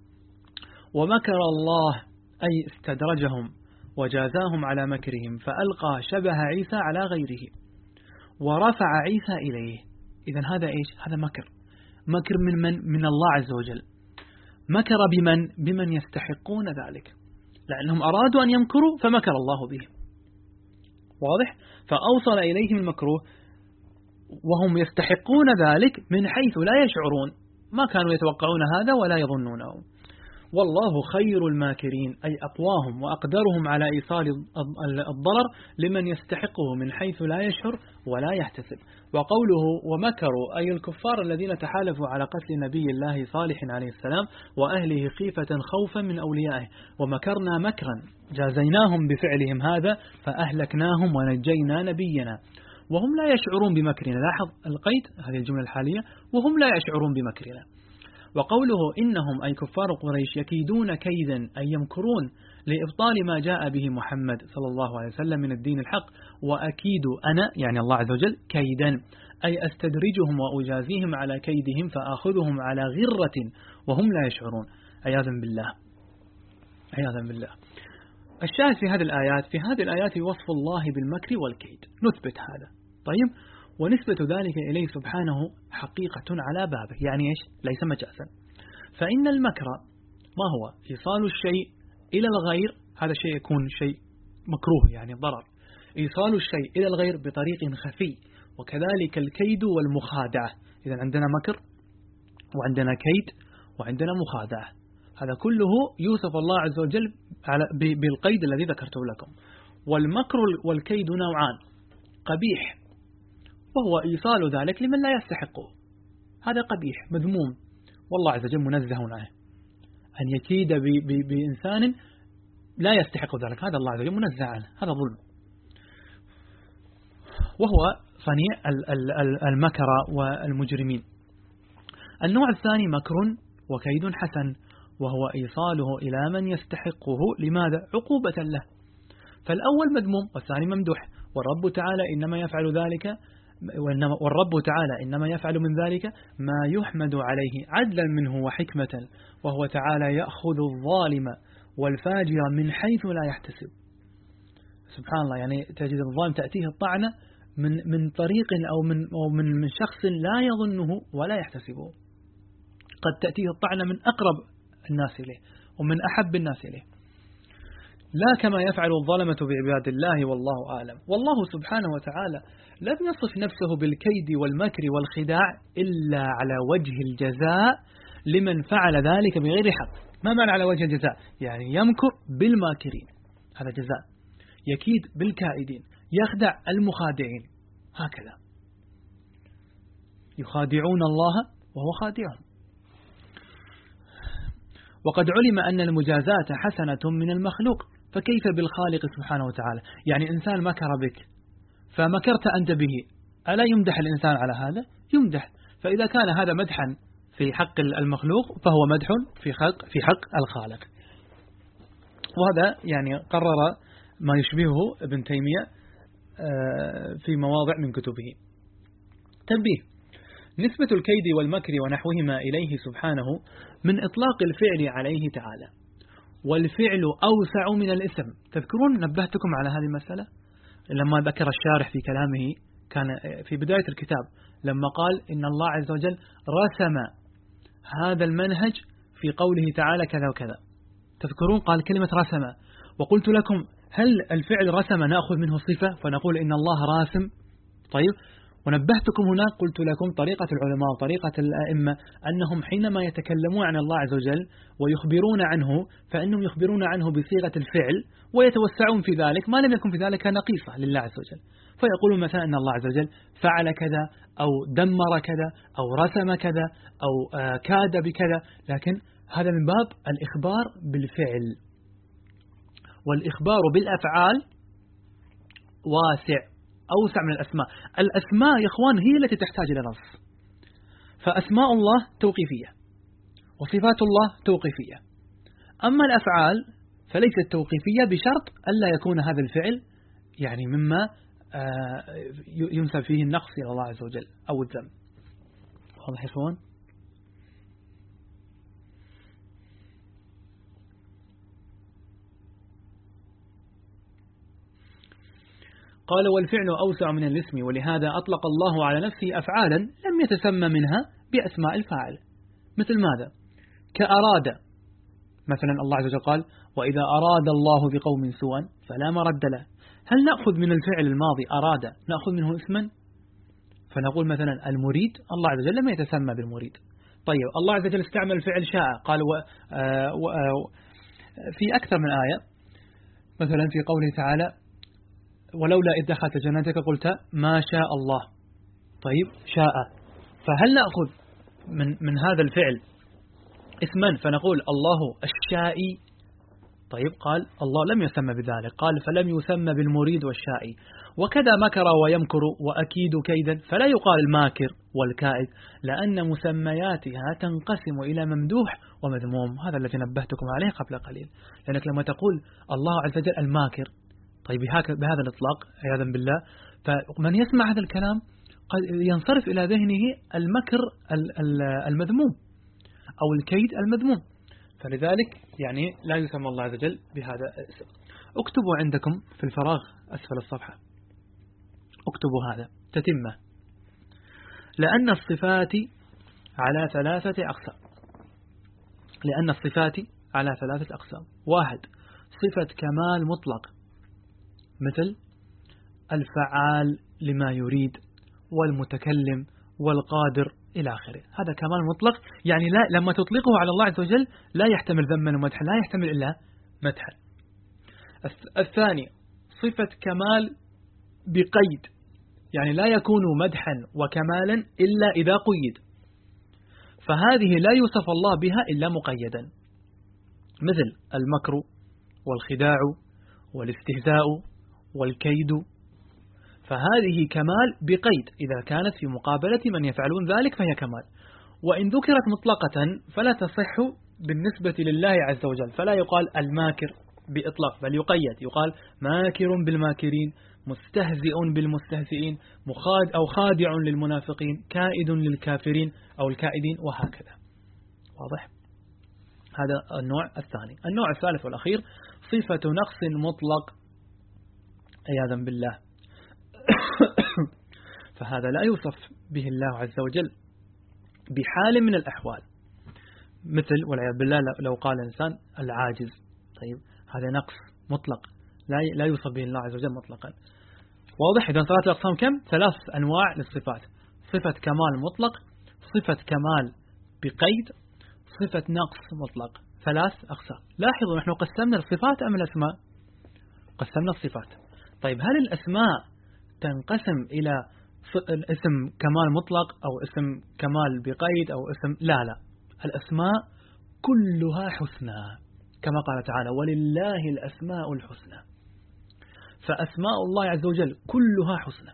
ومكر الله أي استدرجهم وجازاهم على مكرهم فألقى شبه عيسى على غيره ورفع عيسى إليه. إذن هذا إيش؟ هذا مكر. مكر من من؟ من الله عز وجل. مكر بمن؟ بمن يستحقون ذلك، لأنهم أرادوا أن يمكروا فمكر الله بهم. واضح؟ فأوصل إليهم المكروه وهم يستحقون ذلك من حيث لا يشعرون، ما كانوا يتوقعون هذا ولا يظنونه. والله خير الماكرين أي أقواهم وأقدرهم على إيصال الضرر لمن يستحقه من حيث لا يشعر ولا يحتسب. وقوله ومكروا أي الكفار الذين تحالفوا على قتل نبي الله صالح عليه السلام وأهله خيفة خوفا من أوليائه، ومكرنا مكرا جازيناهم بفعلهم هذا فأهلكناهم ونجينا نبينا وهم لا يشعرون بمكرنا. لاحظ القيد، هذه الجملة الحالية، وهم لا يشعرون بمكرنا. وقوله إنهم أي كفار قريش يكيدون كيدا أي يمكرون لإبطال ما جاء به محمد صلى الله عليه وسلم من الدين الحق، وأكيد أنا يعني الله عز وجل كيدا أي أستدرجهم وأجازيهم على كيدهم فأخذهم على غرة وهم لا يشعرون. عياذا بالله، عياذا بالله. الشاهد في هذه الآيات، في هذه الآيات وصف الله بالمكر والكيد، نثبت هذا. طيب، ونسبة ذلك إليه سبحانه حقيقة على بابه، يعني إيش؟ ليس مجازا. فإن المكر ما هو؟ إيصال الشيء إلى الغير، هذا شيء يكون شيء مكروه يعني ضرر، إيصال الشيء إلى الغير بطريق خفي، وكذلك الكيد والمخادعة. إذن عندنا مكر وعندنا كيد وعندنا مخادعة، هذا كله يوصف الله عز وجل بالقيد الذي ذكرته لكم. والمكر والكيد نوعان، قبيح وهو إيصال ذلك لمن لا يستحقه، هذا قبيح مذموم، والله عز وجل منزه عنه. أن يكيد بإنسان لا يستحق ذلك، هذا الله عز وجل منزه عنه، هذا ظلم. وهو صنيع المكر والمجرمين. النوع الثاني مكر وكيد حسن، وهو إيصاله إلى من يستحقه، لماذا؟ عقوبة له. فالأول مذموم والثاني ممدوح. والرب تعالى إنما يفعل ذلك والرب تعالى إنما يفعل من ذلك ما يحمد عليه عدلا منه وحكمة، وهو تعالى يأخذ الظالم والفاجر من حيث لا يحتسب. سبحان الله، يعني تجد الظالم تأتيه الطعنة من من طريق أو من أو من من شخص لا يظنه ولا يحتسبه، قد تأتيه الطعنة من أقرب الناس إليه ومن أحب الناس إليه، لا كما يفعل الظلمة بعباد الله والله أعلم. والله سبحانه وتعالى لم يصف نفسه بالكيد والمكر والخداع إلا على وجه الجزاء لمن فعل ذلك بغير حق. ما معنى على وجه الجزاء؟ يعني يمكر بالماكرين، هذا جزاء، يكيد بالكائدين، يخدع المخادعين، هكذا يخادعون الله وهو خادعهم. وقد علم أن المجازات حسنة من المخلوق، فكيف بالخالق سبحانه وتعالى؟ يعني إنسان مكر بك فمكرت أنت به، ألا يمدح الإنسان على هذا؟ يمدح. فإذا كان هذا مدحا في حق المخلوق فهو مدح في حق في حق الخالق. وهذا يعني قرر ما يشبهه ابن تيمية في مواضع من كتبه. تنبيه: نسبة الكيد والمكر ونحوهما إليه سبحانه من إطلاق الفعل عليه تعالى، والفعل أوسع من الاسم. تذكرون نبهتكم على هذه المسألة لما ذكر الشارح في كلامه، كان في بداية الكتاب لما قال إن الله عز وجل رسم هذا المنهج في قوله تعالى كذا وكذا. تذكرون قال كلمة رسم، وقلت لكم هل الفعل رسم نأخذ منه صفة فنقول إن الله راسم؟ طيب، ونبهتكم هنا قلت لكم طريقة العلماء وطريقة الأئمة أنهم حينما يتكلمون عن الله عز وجل ويخبرون عنه فإنهم يخبرون عنه بصيغة الفعل ويتوسعون في ذلك ما لم يكن في ذلك نقيصة لله عز وجل، فيقولون مثلا أن الله عز وجل فعل كذا أو دمر كذا أو رسم كذا أو كاد بكذا، لكن هذا من باب الإخبار بالفعل، والإخبار بالأفعال واسع أوسع من الأسماء. الأسماء يا إخوان هي التي تحتاج إلى نص، فأسماء الله توقيفية وصفات الله توقيفية. أما الأفعال فليست توقيفية بشرط ألا يكون هذا الفعل يعني مما ينسب فيه النقص إلى الله عز وجل أو الذم. واضح يا إخوان؟ قال والفعل أوسع من الاسم، ولهذا أطلق الله على نفسه أفعالا لم يتسمى منها بأسماء الفاعل. مثل ماذا؟ كأراد مثلا، الله عز وجل قال وإذا أراد الله بقوم سوءا فلا مرد له. هل نأخذ من الفعل الماضي أراد نأخذ منه اسما فنقول مثلا المريد؟ الله عز وجل لم يتسمى بالمريد. طيب الله عز وجل استعمل فعل شاء، قال و و في أكثر من آية، مثلا في قوله تعالى ولولا إذ دخلت جنتك قلت ما شاء الله. طيب شاء، فهل نأخذ من من هذا الفعل اسما فنقول الله الشائي؟ طيب قال الله لم يسمى بذلك، قال فلم يسمى بالمريد والشائي. وكذا مكر ويمكر وأكيد كيدا، فلا يقال الماكر والكائد لأن مسمياتها تنقسم إلى ممدوح ومذموم. هذا الذي نبهتكم عليه قبل قليل، لأنك لما تقول الله عز وجل الماكر، طيب بهذا الإطلاق عياذا بالله، فمن يسمع هذا الكلام قد ينصرف إلى ذهنه المكر المذموم أو الكيد المذموم، فلذلك يعني لا يسمى الله عز وجل بهذا الاسم. اكتبوا عندكم في الفراغ أسفل الصفحة، اكتبوا هذا تتمة. لأن الصفات على ثلاثة أقسام، لأن الصفات على ثلاثة أقسام. واحد، صفة كمال مطلق مثل الفعال لما يريد والمتكلم والقادر إلى آخره، هذا كمال مطلق، يعني لا لما تطلقه على الله عز وجل لا يحتمل ذما ومدحا، لا يحتمل إلا مدحا. الثاني صفة كمال بقيد، يعني لا يكون مدحا وكمالا إلا إذا قيد، فهذه لا يوصف الله بها إلا مقيدا، مثل المكر والخداع والاستهزاء والكيد، فهذه كمال بقيد، إذا كانت في مقابلة من يفعلون ذلك فهي كمال. وإن ذكرت مطلقة فلا تصح بالنسبة لله عز وجل، فلا يقال الماكر بإطلاق، بل يقيد، يقال ماكر بالماكرين، مستهزئ بالمستهزئين، مخاد أو خادع للمنافقين، كائد للكافرين أو الكائدين، وهكذا. واضح؟ هذا النوع الثاني. النوع الثالث والأخير صفة نقص مطلق عياذا بالله، فهذا لا يوصف به الله عز وجل بحال من الأحوال، مثل والعياذ بالله لو قال إنسان العاجز، طيب هذا نقص مطلق لا لا يوصف به الله عز وجل مطلقا. واضح؟ إذا صارت الأقسام كم؟ ثلاث أنواع للصفات: صفة كمال مطلق، صفة كمال بقيد، صفة نقص مطلق، ثلاث أقسام. لاحظوا نحن قسمنا الصفات أم الأسماء؟ قسمنا الصفات. طيب هل الأسماء تنقسم إلى اسم كمال مطلق أو اسم كمال بقيد أو اسم؟ لا لا، الأسماء كلها حسنى، كما قال تعالى ولله الأسماء الحسنى، فأسماء الله عز وجل كلها حسنى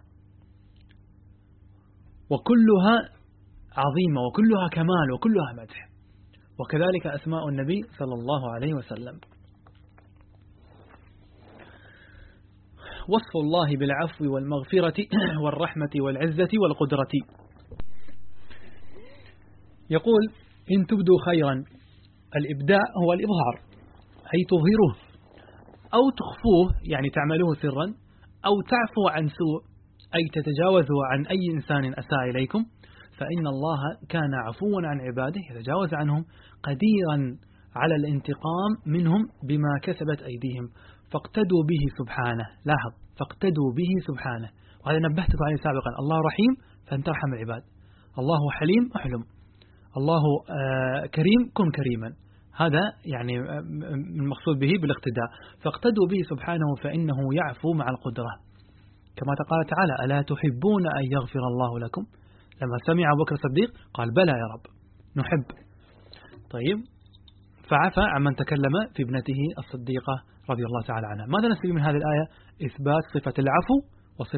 وكلها عظيمة وكلها كمال وكلها مدح، وكذلك أسماء النبي صلى الله عليه وسلم. وصف الله بالعفو والمغفرة والرحمة والعزة والقدرة. يقول إن تبدوا خيرا، الإبداء هو الإظهار أي تظهروه، أو تخفوه يعني تعملوه سرا، أو تعفو عن سوء أي تتجاوزوا عن أي إنسان أساء إليكم، فإن الله كان عفوا عن عباده يتجاوز عنهم قديرا على الانتقام منهم بما كسبت أيديهم، فاقتدوا به سبحانه. لاحظ فاقتدوا به سبحانه، وهذا نبهتكم عليه سابقا. الله رحيم فأنت ارحم العباد، الله حليم احلم، الله آه كريم كن كريما، هذا يعني المقصود به بالاقتداء. فاقتدوا به سبحانه فإنه يعفو مع القدرة، كما قال تعالى ألا تحبون أن يغفر الله لكم؟ لما سمع أبو بكر الصديق قال بلى يا رب نحب. طيب فعفى عمن تكلم في ابنته الصديقة رضي الله تعالى عنها. ماذا نستفيد من هذه الآية؟ إثبات صفة العفو وصفة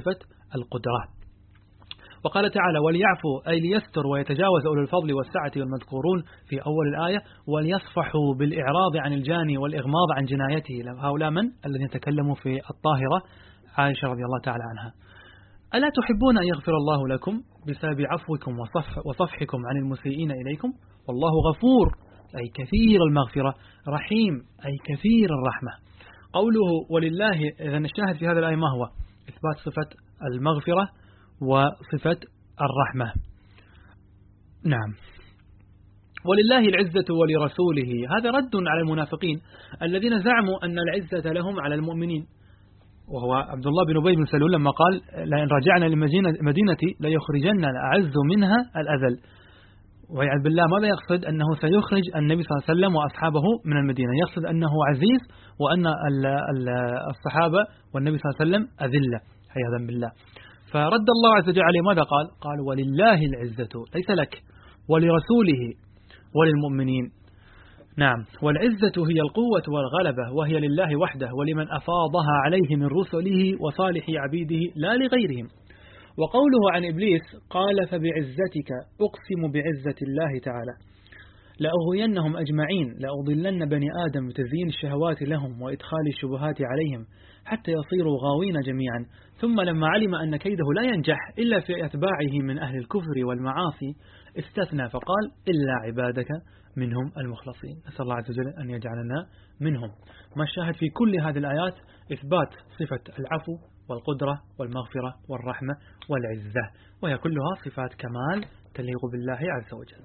القدرة. وقال تعالى وليعفوا أي ليستر ويتجاوز أولو الفضل والسعة والمذكورون في أول الآية وليصفحوا بالإعراض عن الجاني والإغماض عن جنايته. هؤلاء من؟ الذين تكلموا في الطاهرة عائشة رضي الله تعالى عنها. ألا تحبون أن يغفر الله لكم بسبب عفوكم وصفح وصفحكم عن المسيئين إليكم والله غفور أي كثير المغفرة رحيم أي كثير الرحمة. قوله ولله إذا الشاهد في هذا الآية ما هو؟ إثبات صفة المغفرة وصفة الرحمة. نعم. ولله العزة ولرسوله هذا رد على المنافقين الذين زعموا أن العزة لهم على المؤمنين، وهو عبد الله بن أبي بن سلول لما قال لئن رجعنا للمدينة ليخرجن الأعز منها الأذل، ويعد بالله ماذا يقصد؟ أنه سيخرج النبي صلى الله عليه وسلم وأصحابه من المدينة، يقصد أنه عزيز وأن الصحابة والنبي صلى الله عليه وسلم أذلة عياذا بالله. فرد الله عز وجل عليه ماذا قال؟ قال ولله العزة ليس لك ولرسوله وللمؤمنين. نعم. والعزة هي القوة والغلبة وهي لله وحده ولمن أفاضها عليه من رسله وصالح عبيده لا لغيرهم. وقوله عن إبليس قال فبعزتك أقسم بعزة الله تعالى لأغوينهم أجمعين لأضلن بني آدم بتزيين الشهوات لهم وإدخال الشبهات عليهم حتى يصيروا غاوين جميعا. ثم لما علم أن كيده لا ينجح إلا في أتباعه من أهل الكفر والمعاصي استثنى فقال إلا عبادك منهم المخلصين. نسأل الله عز وجل أن يجعلنا منهم. ما الشاهد في كل هذه الآيات؟ إثبات صفة العفو والقدرة والمغفرة والرحمة والعزة، وهي كلها صفات كمال تليق بالله عز وجل.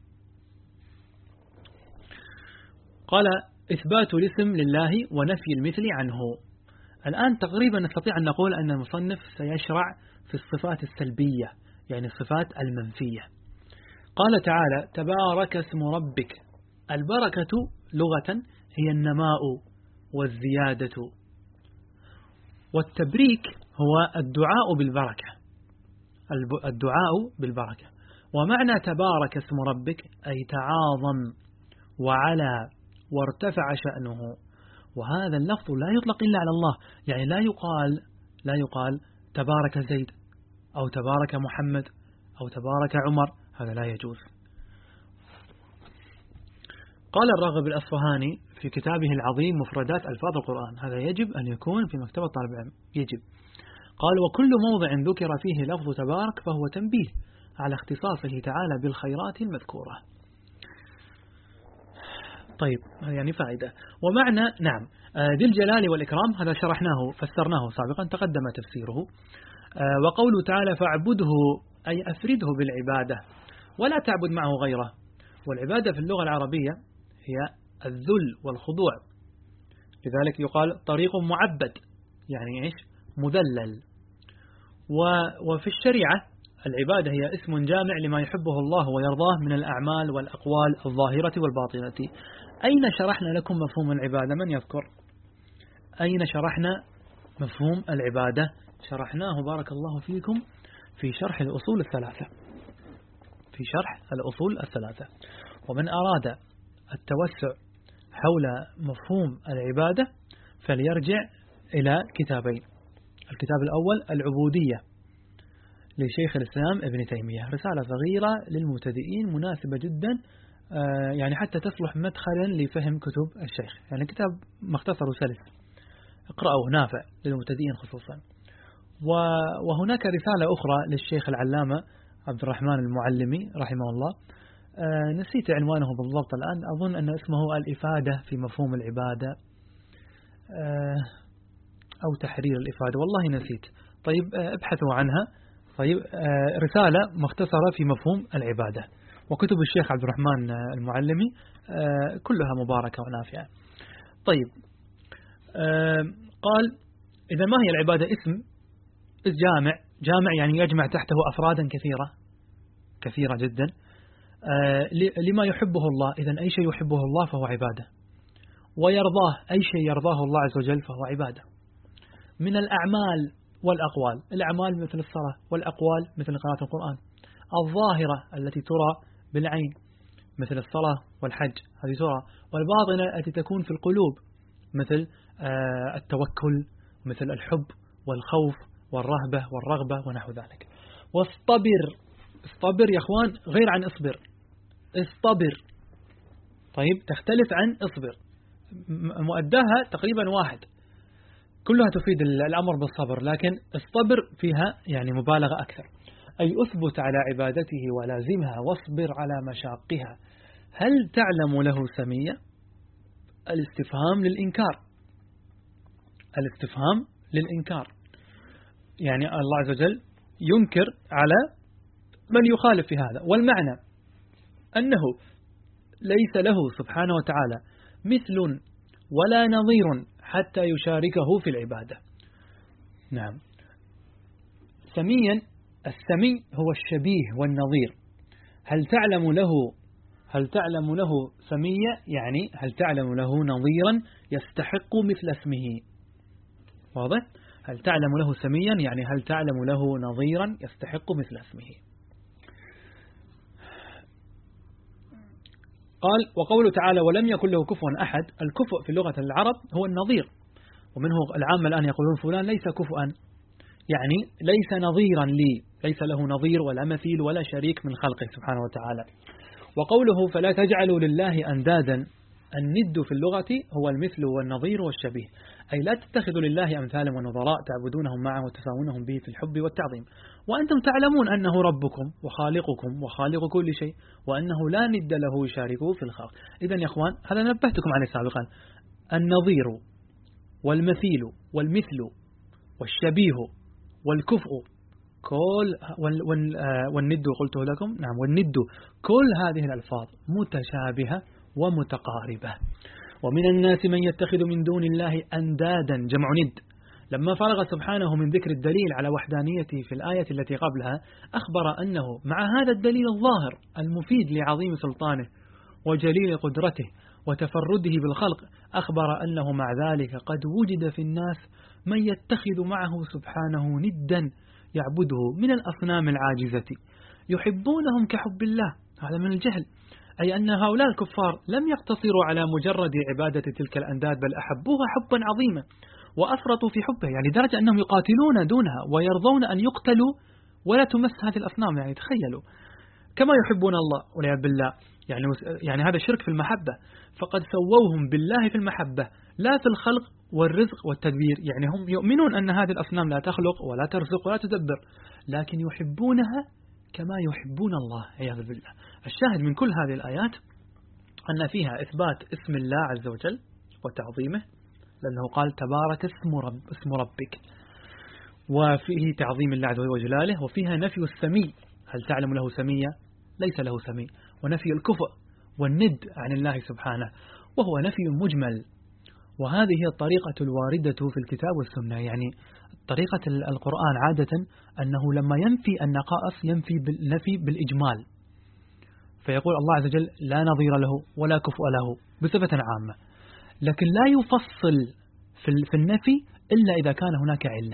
قال إثبات الاسم لله ونفي المثل عنه. الآن تقريبا نستطيع أن نقول أن المصنف سيشرع في الصفات السلبية يعني الصفات المنفية. قال تعالى تبارك اسم ربك. البركة لغة هي النماء والزيادة، والتبريك هو الدعاء بالبركة الدعاء بالبركة. ومعنى تبارك اسم ربك أي تعاظم وعلى وارتفع شأنه. وهذا اللفظ لا يطلق إلا على الله، يعني لا يقال لا يقال تبارك زيد أو تبارك محمد أو تبارك عمر، هذا لا يجوز. قال الراغب الأصفهاني في كتابه العظيم مفردات ألفاظ القرآن هذا يجب أن يكون في مكتبة طالب العلم يجب. قال وكل موضع ذكر فيه لفظ تبارك فهو تنبيه على اختصاصه تعالى بالخيرات المذكورة. طيب يعني فائدة. ومعنى نعم ذي الجلال والإكرام هذا شرحناه فسرناه سابقا تقدم تفسيره. وقوله تعالى فاعبده أي أفرده بالعبادة ولا تعبد معه غيره. والعبادة في اللغة العربية هي الذل والخضوع، لذلك يقال طريق معبد يعني إيش؟ مذلل. وفي الشريعة العبادة هي اسم جامع لما يحبه الله ويرضاه من الأعمال والأقوال الظاهرة والباطنة. أين شرحنا لكم مفهوم العبادة؟ من يذكر؟ أين شرحنا مفهوم العبادة؟ شرحناه بارك الله فيكم في شرح الأصول الثلاثة في شرح الأصول الثلاثة. ومن أراد التوسع حول مفهوم العبادة فليرجع إلى كتابين. الكتاب الأول العبودية لشيخ الإسلام ابن تيمية، رسالة صغيرة للمبتدئين مناسبة جدا، يعني حتى تصلح مدخلا لفهم كتب الشيخ، يعني كتاب مختصر وسلس اقرأوه نافع للمبتدئين خصوصا. وهناك رسالة أخرى للشيخ العلامة عبد الرحمن المعلمي رحمه الله، نسيت عنوانه بالضبط الآن، أظن أن اسمه الإفادة في مفهوم العبادة أو تحرير الإفادة، والله نسيت. طيب ابحثوا عنها. طيب رسالة مختصرة في مفهوم العبادة. وكتب الشيخ عبد الرحمن المعلمي كلها مباركة ونافعة. طيب قال إذا ما هي العبادة؟ اسم جامع جامع يعني يجمع تحته أفرادا كثيرة كثيرة جدا لما يحبه الله. إذن أي شيء يحبه الله فهو عبادة، ويرضاه أي شيء يرضاه الله عز وجل فهو عبادة. من الأعمال والأقوال، الأعمال مثل الصلاة، والأقوال مثل قراءة القرآن، الظاهرة التي ترى بالعين مثل الصلاة والحج هذه ترى، والباطنة التي تكون في القلوب مثل التوكل مثل الحب والخوف والرهبة والرغبة ونحو ذلك. واصطبر، اصطبر يا أخوان غير عن اصبر، اصطبر طيب تختلف عن اصبر، مؤداها تقريبا واحد، كلها تفيد الأمر بالصبر، لكن اصطبر فيها يعني مبالغة أكثر، أي أثبت على عبادته ولازمها واصبر على مشاقها. هل تعلم له سمية؟ الاستفهام للإنكار، الاستفهام للإنكار، يعني الله عز وجل ينكر على من يخالف في هذا، والمعنى أنه ليس له سبحانه وتعالى مثل ولا نظير حتى يشاركه في العبادة. نعم، سميا، السمي هو الشبيه والنظير. هل تعلم له هل تعلم له سمية، يعني هل تعلم له نظيرا يستحق مثل اسمه؟ واضح؟ هل تعلم له سميا يعني هل تعلم له نظيرا يستحق مثل اسمه. قال وقوله تعالى ولم يكن له كفوا أحد، الكفؤ في لغة العرب هو النظير، ومنه العامة الآن يقولون فلان ليس كفؤا، يعني ليس نظيرا لي، ليس له نظير ولا مثيل ولا شريك من خلقه سبحانه وتعالى. وقوله فلا تجعلوا لله أندادا، الند في اللغة هو المثل والنظير والشبيه، أي لا تتخذوا لله أمثالا ونظراء تعبدونهم معه وتساوونهم به في الحب والتعظيم، وأنتم تعلمون أنه ربكم وخالقكم وخالق كل شيء، وأنه لا ند له يشاركه في الخلق. إذن يا أخوان هذا نبهتكم عليه سابقا، النظير والمثيل والمثل والشبيه والكفء كل والند قلته لكم، نعم والند، كل هذه الألفاظ متشابهة ومتقاربة. ومن الناس من يتخذ من دون الله أندادا، جمع ند. لما فرغ سبحانه من ذكر الدليل على وحدانيته في الآية التي قبلها، أخبر أنه مع هذا الدليل الظاهر المفيد لعظيم سلطانه وجليل قدرته وتفرده بالخلق، أخبر أنه مع ذلك قد وجد في الناس من يتخذ معه سبحانه ندا يعبده من الأصنام العاجزة يحبونهم كحب الله. هذا من الجهل، أي أن هؤلاء الكفار لم يقتصروا على مجرد عبادة تلك الأنداد، بل أحبوها حبا عظيما وأفرطوا في حبه، يعني درجة أنهم يقاتلون دونها ويرضون أن يقتلوا ولا تمس هذه الأصنام. يعني تخيلوا كما يحبون الله والعياذ بالله، يعني يعني هذا شرك في المحبة، فقد سووهم بالله في المحبة لا في الخلق والرزق والتدبير. يعني هم يؤمنون أن هذه الأصنام لا تخلق ولا ترزق ولا تدبر، لكن يحبونها كما يحبون الله عياذ بالله. الشاهد من كل هذه الآيات أن فيها إثبات اسم الله عز وجل وتعظيمه، لأنه قال تبارك اسم رب اسم ربك، وفيه تعظيم الله عز وجل وجلاله، وفيها نفي السمي، هل تعلم له سمية، ليس له سمي، ونفي الكفء والند عن الله سبحانه، وهو نفي مجمل. وهذه هي الطريقة الواردة في الكتاب والسنة، يعني طريقة القرآن عادة أنه لما ينفي النقائص ينفي بالنفي بالإجمال، فيقول الله عز وجل لا نظير له ولا كفء له بصفة عامة، لكن لا يفصل في النفي إلا إذا كان هناك علة.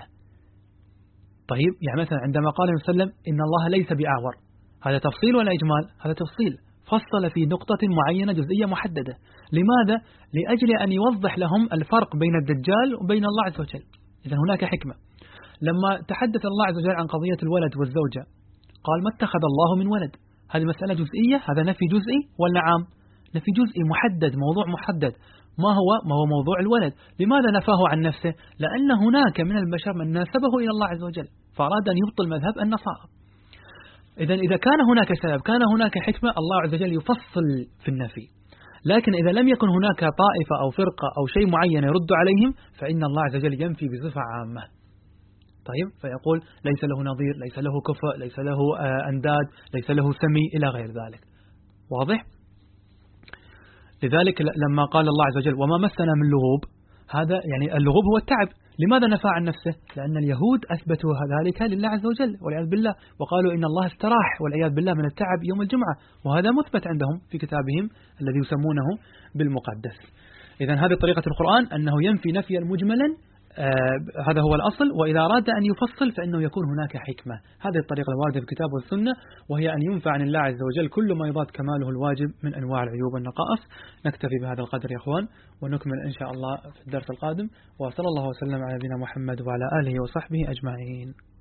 طيب يعني مثلا عندما قال النبي صلى الله عليه وسلم إن الله ليس بأعور، هذا تفصيل ولا إجمال؟ هذا تفصيل، فصل في نقطة معينة جزئية محددة. لماذا؟ لأجل أن يوضح لهم الفرق بين الدجال وبين الله عز وجل. إذا هناك حكمة. لما تحدث الله عز وجل عن قضية الولد والزوجة قال ما اتخذ الله من ولد، هذه مسألة جزئية، هذا نفي جزئي ولا عام؟ نفي جزئي محدد، موضوع محدد. ما هو؟ ما هو موضوع الولد. لماذا نفاه عن نفسه؟ لأن هناك من البشر من ناسبه إلى الله عز وجل، فأراد أن يبطل مذهب النصارى. إذا إذا كان هناك سبب، كان هناك حكمة، الله عز وجل يفصل في النفي. لكن إذا لم يكن هناك طائفة أو فرقة أو شيء معين يرد عليهم، فإن الله عز وجل ينفي بصفة عامة. طيب، فيقول ليس له نظير، ليس له كفء، ليس له أنداد، ليس له سمي إلى غير ذلك. واضح؟ لذلك لما قال الله عز وجل وما مسنا من لغوب، هذا يعني اللغوب هو التعب. لماذا نفى عن نفسه؟ لأن اليهود أثبتوا ذلك لله عز وجل والعياذ بالله، وقالوا إن الله استراح والعياذ بالله من التعب يوم الجمعة، وهذا مثبت عندهم في كتابهم الذي يسمونه بالمقدس. إذن هذه طريقة القرآن، أنه ينفي نفيا مجملا آه هذا هو الأصل. وإذا أراد أن يفصل فإنه يكون هناك حكمة. هذه الطريقة الواردة في الكتاب والسنة، وهي أن ينفع عن الله عز وجل كل ما يضاد كماله الواجب من أنواع العيوب والنقائص. نكتفي بهذا القدر يا أخوان، ونكمل إن شاء الله في الدرس القادم. وصلى الله وسلم على نبينا محمد وعلى آله وصحبه أجمعين.